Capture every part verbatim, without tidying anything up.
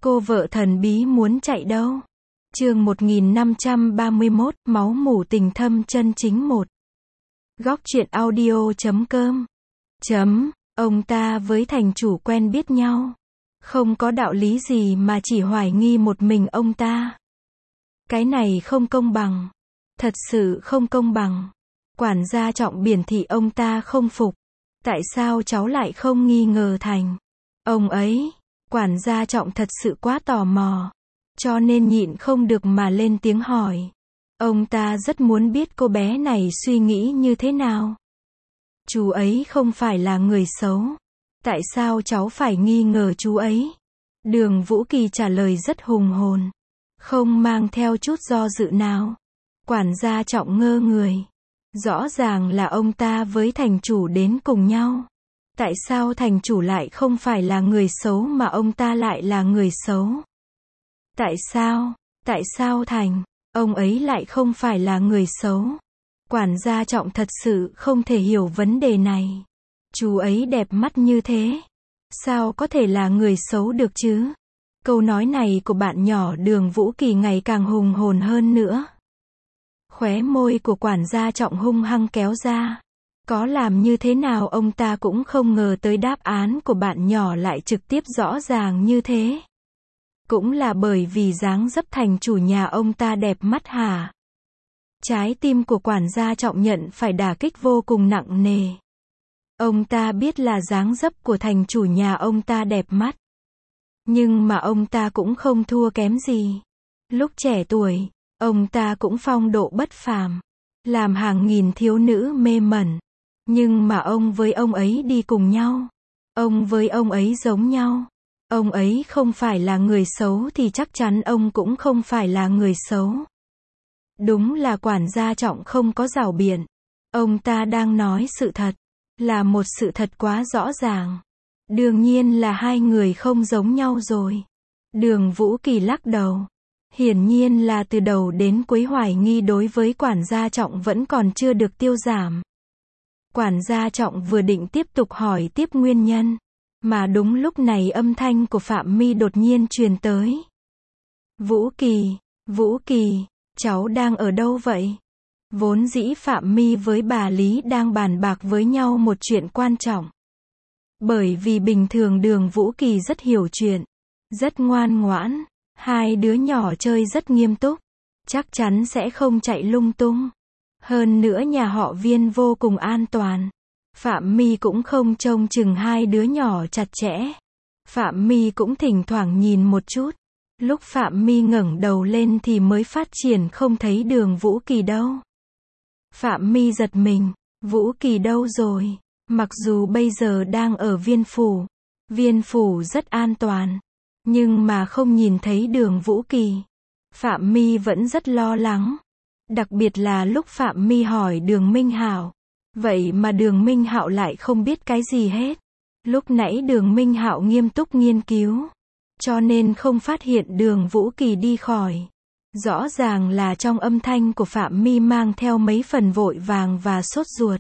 Cô vợ thần bí muốn chạy đâu? Chương một nghìn năm trăm ba mươi mốt, máu mủ tình thâm chân chính một. Góc truyện audio chấm com. Chấm, ông ta với thành chủ quen biết nhau. Không có đạo lý gì mà chỉ hoài nghi một mình ông ta. Cái này không công bằng. Thật sự không công bằng. Quản gia Trọng biển thị ông ta không phục. Tại sao cháu lại không nghi ngờ thành ông ấy? Quản gia Trọng thật sự quá tò mò. Cho nên nhịn không được mà lên tiếng hỏi. Ông ta rất muốn biết cô bé này suy nghĩ như thế nào. Chú ấy không phải là người xấu. Tại sao cháu phải nghi ngờ chú ấy? Đường Vũ Kỳ trả lời rất hùng hồn. Không mang theo chút do dự nào. Quản gia Trọng ngơ người. Rõ ràng là ông ta với thành chủ đến cùng nhau. Tại sao thành chủ lại không phải là người xấu mà ông ta lại là người xấu? Tại sao? Tại sao thành ông ấy lại không phải là người xấu? Quản gia Trọng thật sự không thể hiểu vấn đề này. Chú ấy đẹp mắt như thế. Sao có thể là người xấu được chứ? Câu nói này của bạn nhỏ Đường Vũ Kỳ ngày càng hùng hồn hơn nữa. Khóe môi của quản gia Trọng hung hăng kéo ra. Có làm như thế nào ông ta cũng không ngờ tới đáp án của bạn nhỏ lại trực tiếp rõ ràng như thế. Cũng là bởi vì dáng dấp thành chủ nhà ông ta đẹp mắt hả? Trái tim của quản gia Trọng nhận phải đả kích vô cùng nặng nề. Ông ta biết là dáng dấp của thành chủ nhà ông ta đẹp mắt. Nhưng mà ông ta cũng không thua kém gì. Lúc trẻ tuổi, ông ta cũng phong độ bất phàm. Làm hàng nghìn thiếu nữ mê mẩn. Nhưng mà ông với ông ấy đi cùng nhau. Ông với ông ấy giống nhau. Ông ấy không phải là người xấu thì chắc chắn ông cũng không phải là người xấu. Đúng là quản gia Trọng không có rảo biện. Ông ta đang nói sự thật. Là một sự thật quá rõ ràng. Đương nhiên là hai người không giống nhau rồi. Đường Vũ Kỳ lắc đầu. Hiển nhiên là từ đầu đến cuối hoài nghi đối với quản gia Trọng vẫn còn chưa được tiêu giảm. Quản gia Trọng vừa định tiếp tục hỏi tiếp nguyên nhân. Mà đúng lúc này âm thanh của Phạm My đột nhiên truyền tới. Vũ Kỳ, Vũ Kỳ, cháu đang ở đâu vậy? Vốn dĩ Phạm My với bà Lý đang bàn bạc với nhau một chuyện quan trọng. Bởi vì bình thường Đường Vũ Kỳ rất hiểu chuyện, rất ngoan ngoãn, hai đứa nhỏ chơi rất nghiêm túc, chắc chắn sẽ không chạy lung tung. Hơn nữa nhà họ Viên vô cùng an toàn. Phạm My cũng không trông chừng hai đứa nhỏ chặt chẽ. Phạm My cũng thỉnh thoảng nhìn một chút. Lúc Phạm My ngẩng đầu lên thì mới phát triển không thấy Đường Vũ Kỳ đâu. Phạm My giật mình, Vũ Kỳ đâu rồi? Mặc dù bây giờ đang ở Viên Phủ, Viên Phủ rất an toàn, nhưng mà không nhìn thấy Đường Vũ Kỳ. Phạm My vẫn rất lo lắng. Đặc biệt là lúc Phạm My hỏi Đường Minh Hạo. Vậy mà Đường Minh Hạo lại không biết cái gì hết. Lúc nãy Đường Minh Hạo nghiêm túc nghiên cứu, cho nên không phát hiện Đường Vũ Kỳ đi khỏi. Rõ ràng là trong âm thanh của Phạm My mang theo mấy phần vội vàng và sốt ruột.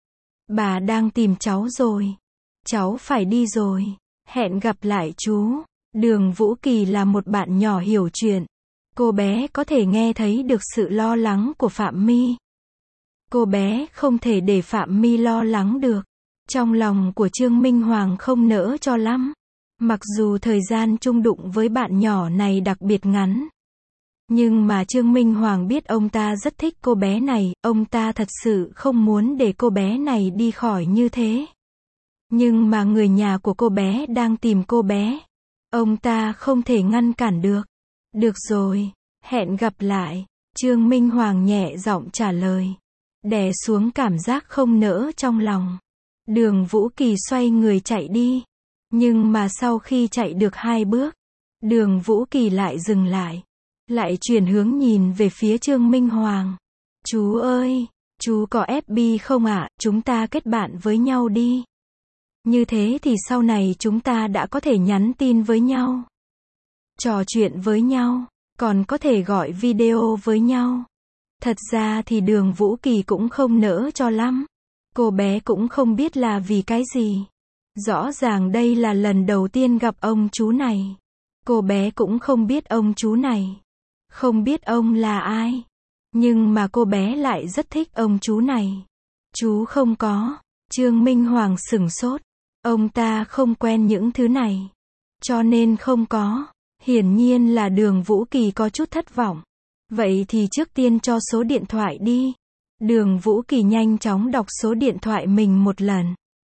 Bà đang tìm cháu rồi. Cháu phải đi rồi. Hẹn gặp lại chú. Đường Vũ Kỳ là một bạn nhỏ hiểu chuyện. Cô bé có thể nghe thấy được sự lo lắng của Phạm My. Cô bé không thể để Phạm My lo lắng được. Trong lòng của Trương Minh Hoàng không nỡ cho lắm. Mặc dù thời gian chung đụng với bạn nhỏ này đặc biệt ngắn. Nhưng mà Trương Minh Hoàng biết ông ta rất thích cô bé này. Ông ta thật sự không muốn để cô bé này đi khỏi như thế. Nhưng mà người nhà của cô bé đang tìm cô bé. Ông ta không thể ngăn cản được. Được rồi, hẹn gặp lại. Trương Minh Hoàng nhẹ giọng trả lời. Đè xuống cảm giác không nỡ trong lòng. Đường Vũ Kỳ xoay người chạy đi. Nhưng mà sau khi chạy được hai bước, Đường Vũ Kỳ lại dừng lại. Lại chuyển hướng nhìn về phía Trương Minh Hoàng. Chú ơi, chú có ép bê không ạ? Chúng ta kết bạn với nhau đi. Như thế thì sau này chúng ta đã có thể nhắn tin với nhau, trò chuyện với nhau, còn có thể gọi video với nhau. Thật ra thì Đường Vũ Kỳ cũng không nỡ cho lắm. Cô bé cũng không biết là vì cái gì. Rõ ràng đây là lần đầu tiên gặp ông chú này. Cô bé cũng không biết ông chú này. Không biết ông là ai. Nhưng mà cô bé lại rất thích ông chú này. Chú không có. Trương Minh Hoàng sửng sốt. Ông ta không quen những thứ này. Cho nên không có. Hiển nhiên là Đường Vũ Kỳ có chút thất vọng. Vậy thì trước tiên cho số điện thoại đi. Đường Vũ Kỳ nhanh chóng đọc số điện thoại mình một lần.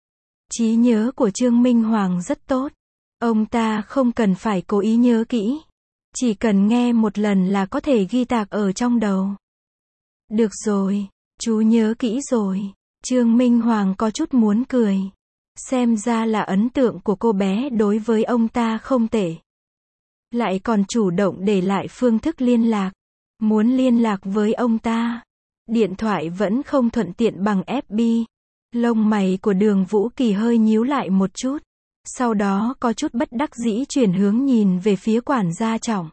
Trí nhớ của Trương Minh Hoàng rất tốt. Ông ta không cần phải cố ý nhớ kỹ. Chỉ cần nghe một lần là có thể ghi tạc ở trong đầu. Được rồi, chú nhớ kỹ rồi. Trương Minh Hoàng có chút muốn cười. Xem ra là ấn tượng của cô bé đối với ông ta không tệ. Lại còn chủ động để lại phương thức liên lạc. Muốn liên lạc với ông ta. Điện thoại vẫn không thuận tiện bằng ép bê. Lông mày của Đường Vũ Kỳ hơi nhíu lại một chút. Sau đó có chút bất đắc dĩ chuyển hướng nhìn về phía quản gia Trọng.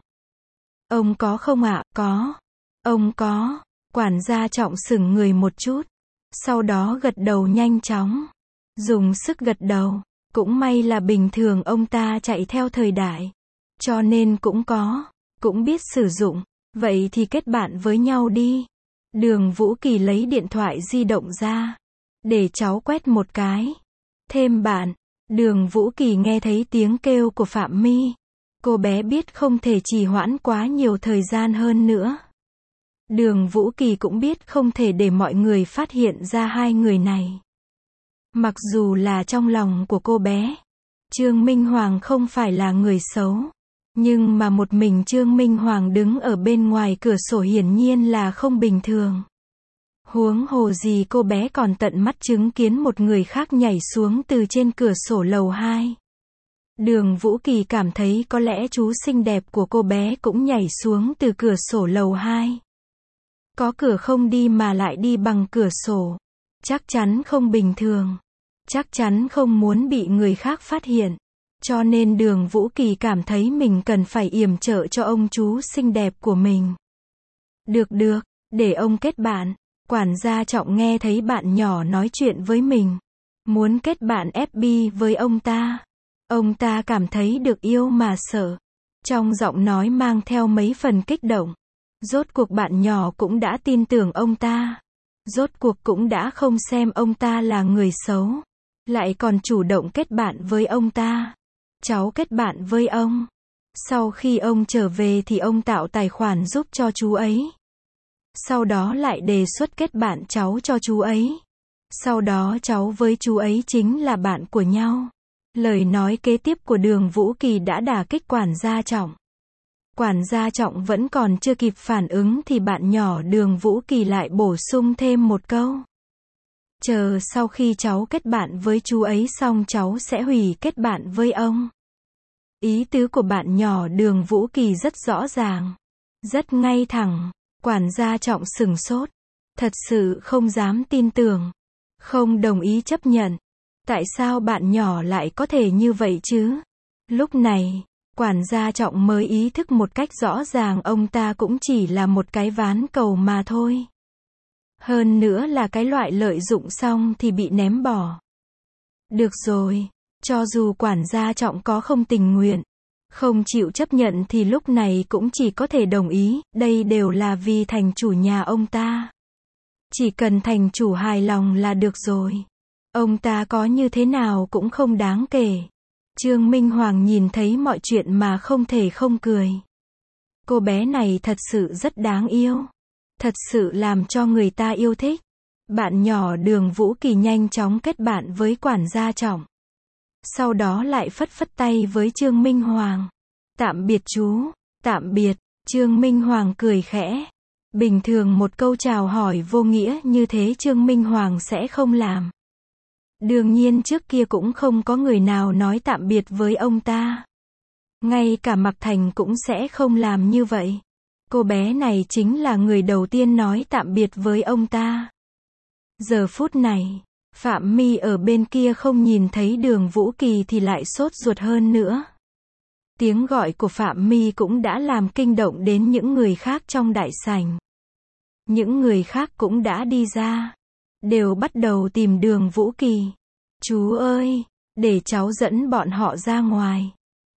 Ông có không ạ? Có. Ông có. Quản gia Trọng sững người một chút. Sau đó gật đầu nhanh chóng. Dùng sức gật đầu. Cũng may là bình thường ông ta chạy theo thời đại. Cho nên cũng có. Cũng biết sử dụng. Vậy thì kết bạn với nhau đi. Đường Vũ Kỳ lấy điện thoại di động ra. Để cháu quét một cái. Thêm bạn. Đường Vũ Kỳ nghe thấy tiếng kêu của Phạm My. Cô bé biết không thể trì hoãn quá nhiều thời gian hơn nữa. Đường Vũ Kỳ cũng biết không thể để mọi người phát hiện ra hai người này. Mặc dù là trong lòng của cô bé, Trương Minh Hoàng không phải là người xấu. Nhưng mà một mình Trương Minh Hoàng đứng ở bên ngoài cửa sổ hiển nhiên là không bình thường. Huống hồ gì cô bé còn tận mắt chứng kiến một người khác nhảy xuống từ trên cửa sổ lầu hai. Đường Vũ Kỳ cảm thấy có lẽ chú xinh đẹp của cô bé cũng nhảy xuống từ cửa sổ lầu hai. Có cửa không đi mà lại đi bằng cửa sổ. Chắc chắn không bình thường. Chắc chắn không muốn bị người khác phát hiện. Cho nên Đường Vũ Kỳ cảm thấy mình cần phải yểm trợ cho ông chú xinh đẹp của mình. Được được, để ông kết bạn. Quản gia Trọng nghe thấy bạn nhỏ nói chuyện với mình. Muốn kết bạn ép bê với ông ta. Ông ta cảm thấy được yêu mà sợ. Trong giọng nói mang theo mấy phần kích động. Rốt cuộc bạn nhỏ cũng đã tin tưởng ông ta. Rốt cuộc cũng đã không xem ông ta là người xấu. Lại còn chủ động kết bạn với ông ta. Cháu kết bạn với ông. Sau khi ông trở về thì ông tạo tài khoản giúp cho chú ấy. Sau đó lại đề xuất kết bạn cháu cho chú ấy. Sau đó cháu với chú ấy chính là bạn của nhau. Lời nói kế tiếp của Đường Vũ Kỳ đã đả kích quản gia Trọng. Quản gia Trọng vẫn còn chưa kịp phản ứng thì bạn nhỏ Đường Vũ Kỳ lại bổ sung thêm một câu. Chờ sau khi cháu kết bạn với chú ấy xong cháu sẽ hủy kết bạn với ông. Ý tứ của bạn nhỏ Đường Vũ Kỳ rất rõ ràng. Rất ngay thẳng. Quản gia Trọng sửng sốt. Thật sự không dám tin tưởng. Không đồng ý chấp nhận. Tại sao bạn nhỏ lại có thể như vậy chứ? Lúc này, quản gia Trọng mới ý thức một cách rõ ràng ông ta cũng chỉ là một cái ván cầu mà thôi. Hơn nữa là cái loại lợi dụng xong thì bị ném bỏ. Được rồi, cho dù quản gia Trọng có không tình nguyện, không chịu chấp nhận thì lúc này cũng chỉ có thể đồng ý, đây đều là vì thành chủ nhà ông ta. Chỉ cần thành chủ hài lòng là được rồi. Ông ta có như thế nào cũng không đáng kể. Trương Minh Hoàng nhìn thấy mọi chuyện mà không thể không cười. Cô bé này thật sự rất đáng yêu. Thật sự làm cho người ta yêu thích. Bạn nhỏ Đường Vũ Kỳ nhanh chóng kết bạn với quản gia Trọng. Sau đó lại phất phất tay với Trương Minh Hoàng. Tạm biệt chú. Tạm biệt. Trương Minh Hoàng cười khẽ. Bình thường một câu chào hỏi vô nghĩa như thế Trương Minh Hoàng sẽ không làm. Đương nhiên trước kia cũng không có người nào nói tạm biệt với ông ta. Ngay cả Mạc Thành cũng sẽ không làm như vậy. Cô bé này chính là người đầu tiên nói tạm biệt với ông ta. Giờ phút này, Phạm My ở bên kia không nhìn thấy Đường Vũ Kỳ thì lại sốt ruột hơn nữa. Tiếng gọi của Phạm My cũng đã làm kinh động đến những người khác trong đại sảnh. Những người khác cũng đã đi ra. Đều bắt đầu tìm Đường Vũ Kỳ. Chú ơi, để cháu dẫn bọn họ ra ngoài.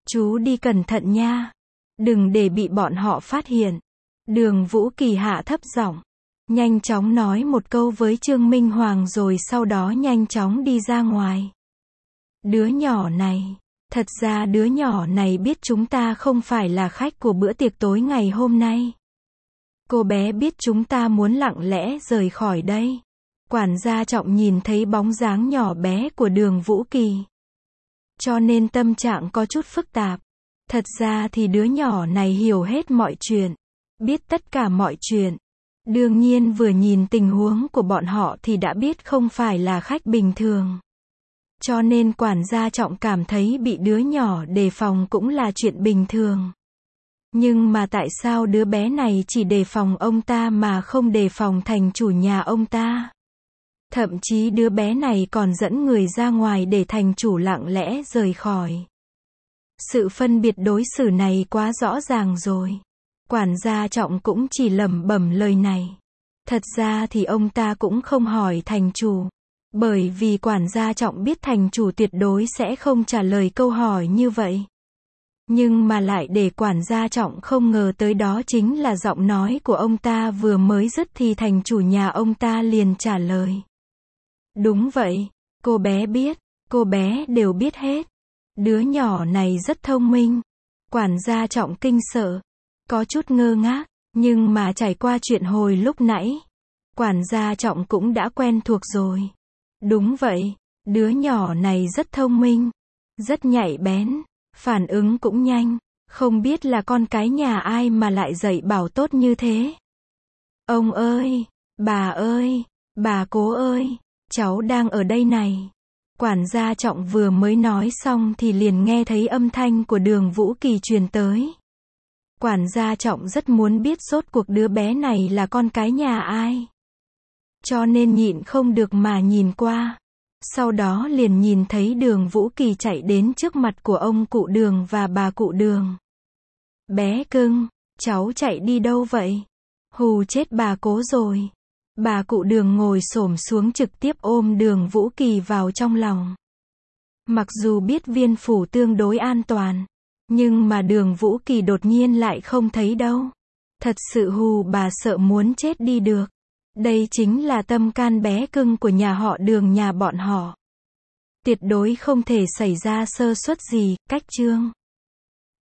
Chú đi cẩn thận nha. Đừng để bị bọn họ phát hiện. Đường Vũ Kỳ hạ thấp giọng, nhanh chóng nói một câu với Trương Minh Hoàng rồi sau đó nhanh chóng đi ra ngoài. Đứa nhỏ này, thật ra đứa nhỏ này biết chúng ta không phải là khách của bữa tiệc tối ngày hôm nay. Cô bé biết chúng ta muốn lặng lẽ rời khỏi đây. Quản gia Trọng nhìn thấy bóng dáng nhỏ bé của Đường Vũ Kỳ, cho nên tâm trạng có chút phức tạp. Thật ra thì đứa nhỏ này hiểu hết mọi chuyện, biết tất cả mọi chuyện. Đương nhiên vừa nhìn tình huống của bọn họ thì đã biết không phải là khách bình thường. Cho nên quản gia Trọng cảm thấy bị đứa nhỏ đề phòng cũng là chuyện bình thường. Nhưng mà tại sao đứa bé này chỉ đề phòng ông ta mà không đề phòng thành chủ nhà ông ta? Thậm chí đứa bé này còn dẫn người ra ngoài để thành chủ lặng lẽ rời khỏi. Sự phân biệt đối xử này quá rõ ràng rồi. Quản gia Trọng cũng chỉ lẩm bẩm lời này. Thật ra thì ông ta cũng không hỏi thành chủ. Bởi vì quản gia Trọng biết thành chủ tuyệt đối sẽ không trả lời câu hỏi như vậy. Nhưng mà lại để quản gia Trọng không ngờ tới đó chính là giọng nói của ông ta vừa mới dứt thì thành chủ nhà ông ta liền trả lời. Đúng vậy, cô bé biết, cô bé đều biết hết. Đứa nhỏ này rất thông minh. Quản gia Trọng kinh sợ, có chút ngơ ngác, nhưng mà trải qua chuyện hồi lúc nãy, quản gia Trọng cũng đã quen thuộc rồi. Đúng vậy, đứa nhỏ này rất thông minh, rất nhạy bén, phản ứng cũng nhanh, không biết là con cái nhà ai mà lại dạy bảo tốt như thế. Ông ơi, bà ơi, bà cố ơi, cháu đang ở đây này. Quản gia Trọng vừa mới nói xong thì liền nghe thấy âm thanh của Đường Vũ Kỳ truyền tới. Quản gia Trọng rất muốn biết rốt cuộc đứa bé này là con cái nhà ai. Cho nên nhịn không được mà nhìn qua. Sau đó liền nhìn thấy Đường Vũ Kỳ chạy đến trước mặt của ông cụ Đường và bà cụ Đường. Bé cưng, cháu chạy đi đâu vậy? Hù chết bà cố rồi. Bà cụ Đường ngồi xổm xuống trực tiếp ôm Đường Vũ Kỳ vào trong lòng. Mặc dù biết viên phủ tương đối an toàn, nhưng mà Đường Vũ Kỳ đột nhiên lại không thấy đâu. Thật sự hù bà sợ muốn chết đi được. Đây chính là tâm can bé cưng của nhà họ Đường nhà bọn họ. Tuyệt đối không thể xảy ra sơ suất gì, cách chương.